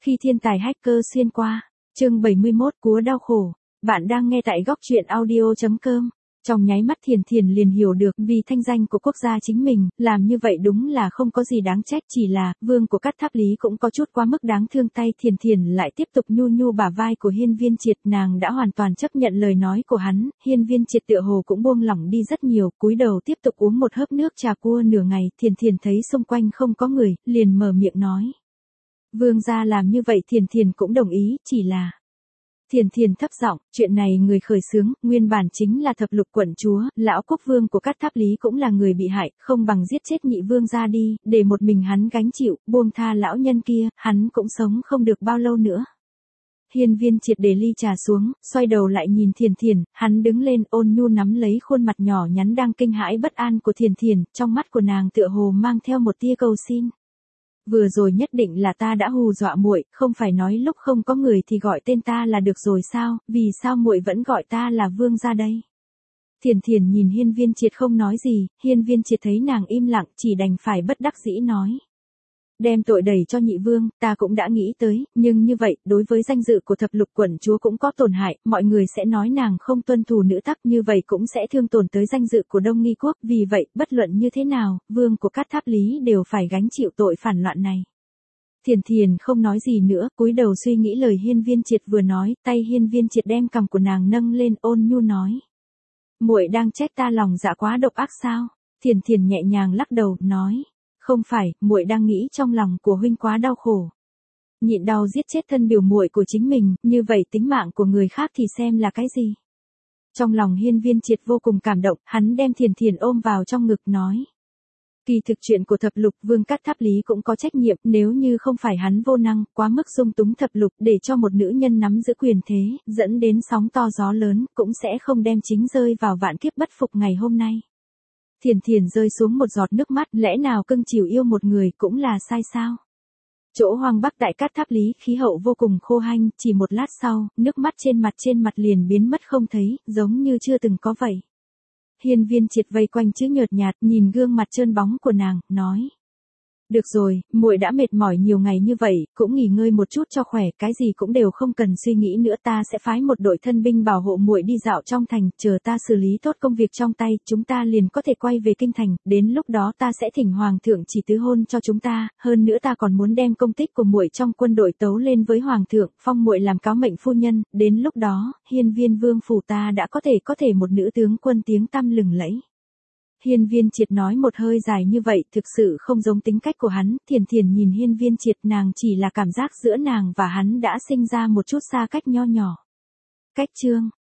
Khi thiên tài hacker xuyên qua, chương 71 Cúa đau khổ. Bạn đang nghe tại góc truyện audio.com. Trong nháy mắt Thiền Thiền liền hiểu được vì thanh danh của quốc gia chính mình, làm như vậy đúng là không có gì đáng trách, chỉ là, vương của Cát Tháp Lý cũng có chút quá mức đáng thương. Tay Thiền Thiền lại tiếp tục nhu nhu bả vai của Hiên Viên Triệt, nàng đã hoàn toàn chấp nhận lời nói của hắn. Hiên Viên Triệt tựa hồ cũng buông lỏng đi rất nhiều, cúi đầu tiếp tục uống một hớp nước trà cua. Nửa ngày, Thiền Thiền thấy xung quanh không có người, liền mở miệng nói. Vương gia làm như vậy Thiền Thiền cũng đồng ý, chỉ là... Thiền Thiền thấp giọng, chuyện này người khởi xướng, nguyên bản chính là Thập Lục quận chúa, lão quốc vương của Cát Tháp Lý cũng là người bị hại, không bằng giết chết nhị vương gia đi, để một mình hắn gánh chịu, buông tha lão nhân kia, hắn cũng sống không được bao lâu nữa. Hiên Viên Triệt để ly trà xuống, xoay đầu lại nhìn Thiền Thiền, hắn đứng lên ôn nhu nắm lấy khuôn mặt nhỏ nhắn đang kinh hãi bất an của Thiền Thiền, trong mắt của nàng tựa hồ mang theo một tia cầu xin. Vừa rồi nhất định là ta đã hù dọa muội, không phải nói lúc không có người thì gọi tên ta là được rồi sao, vì sao muội vẫn gọi ta là vương gia đây? Thiền Thiền nhìn Hiên Viên Triệt không nói gì, Hiên Viên Triệt thấy nàng im lặng, chỉ đành phải bất đắc dĩ nói. Đem tội đẩy cho nhị vương, ta cũng đã nghĩ tới, nhưng như vậy, đối với danh dự của Thập Lục quận chúa cũng có tổn hại, mọi người sẽ nói nàng không tuân thủ nữ tắc, như vậy cũng sẽ thương tổn tới danh dự của Đông Nghi quốc, vì vậy, bất luận như thế nào, vương của Cát Tháp Lý đều phải gánh chịu tội phản loạn này. Thiền Thiền không nói gì nữa, cúi đầu suy nghĩ lời Hiên Viên Triệt vừa nói, tay Hiên Viên Triệt đem cằm của nàng nâng lên ôn nhu nói. Muội đang trách ta lòng dạ quá độc ác sao? Thiền Thiền nhẹ nhàng lắc đầu, nói. Không phải, muội đang nghĩ trong lòng của huynh quá đau khổ. Nhịn đau giết chết thân biểu muội của chính mình, như vậy tính mạng của người khác thì xem là cái gì? Trong lòng Hiên Viên Triệt vô cùng cảm động, hắn đem Thiền Thiền ôm vào trong ngực nói. Kỳ thực chuyện của Thập Lục vương Cát Tháp Lý cũng có trách nhiệm, nếu như không phải hắn vô năng, quá mức dung túng Thập Lục để cho một nữ nhân nắm giữ quyền thế, dẫn đến sóng to gió lớn, cũng sẽ không đem chính rơi vào vạn kiếp bất phục ngày hôm nay. Thiền Thiền rơi xuống một giọt nước mắt, lẽ nào cưng chiều yêu một người cũng là sai sao? Chỗ hoang bắc tại Cát Tháp Lý, khí hậu vô cùng khô hanh, chỉ một lát sau, nước mắt trên mặt liền biến mất không thấy, giống như chưa từng có vậy. Hiên Viên Triệt vây quanh chữ nhợt nhạt, nhìn gương mặt trơn bóng của nàng, nói. Được rồi, muội đã mệt mỏi nhiều ngày như vậy, cũng nghỉ ngơi một chút cho khỏe, cái gì cũng đều không cần suy nghĩ nữa, ta sẽ phái một đội thân binh bảo hộ muội đi dạo trong thành, chờ ta xử lý tốt công việc trong tay, chúng ta liền có thể quay về kinh thành, đến lúc đó ta sẽ thỉnh hoàng thượng chỉ tứ hôn cho chúng ta, hơn nữa ta còn muốn đem công tích của muội trong quân đội tấu lên với hoàng thượng, phong muội làm cáo mệnh phu nhân, đến lúc đó, Hiên Viên vương phủ ta đã có thể một nữ tướng quân tiếng tăm lừng lẫy. Hiên Viên Triệt nói một hơi dài như vậy thực sự không giống tính cách của hắn, Thiền Thiền nhìn Hiên Viên Triệt, nàng chỉ là cảm giác giữa nàng và hắn đã sinh ra một chút xa cách nho nhỏ. Cách chương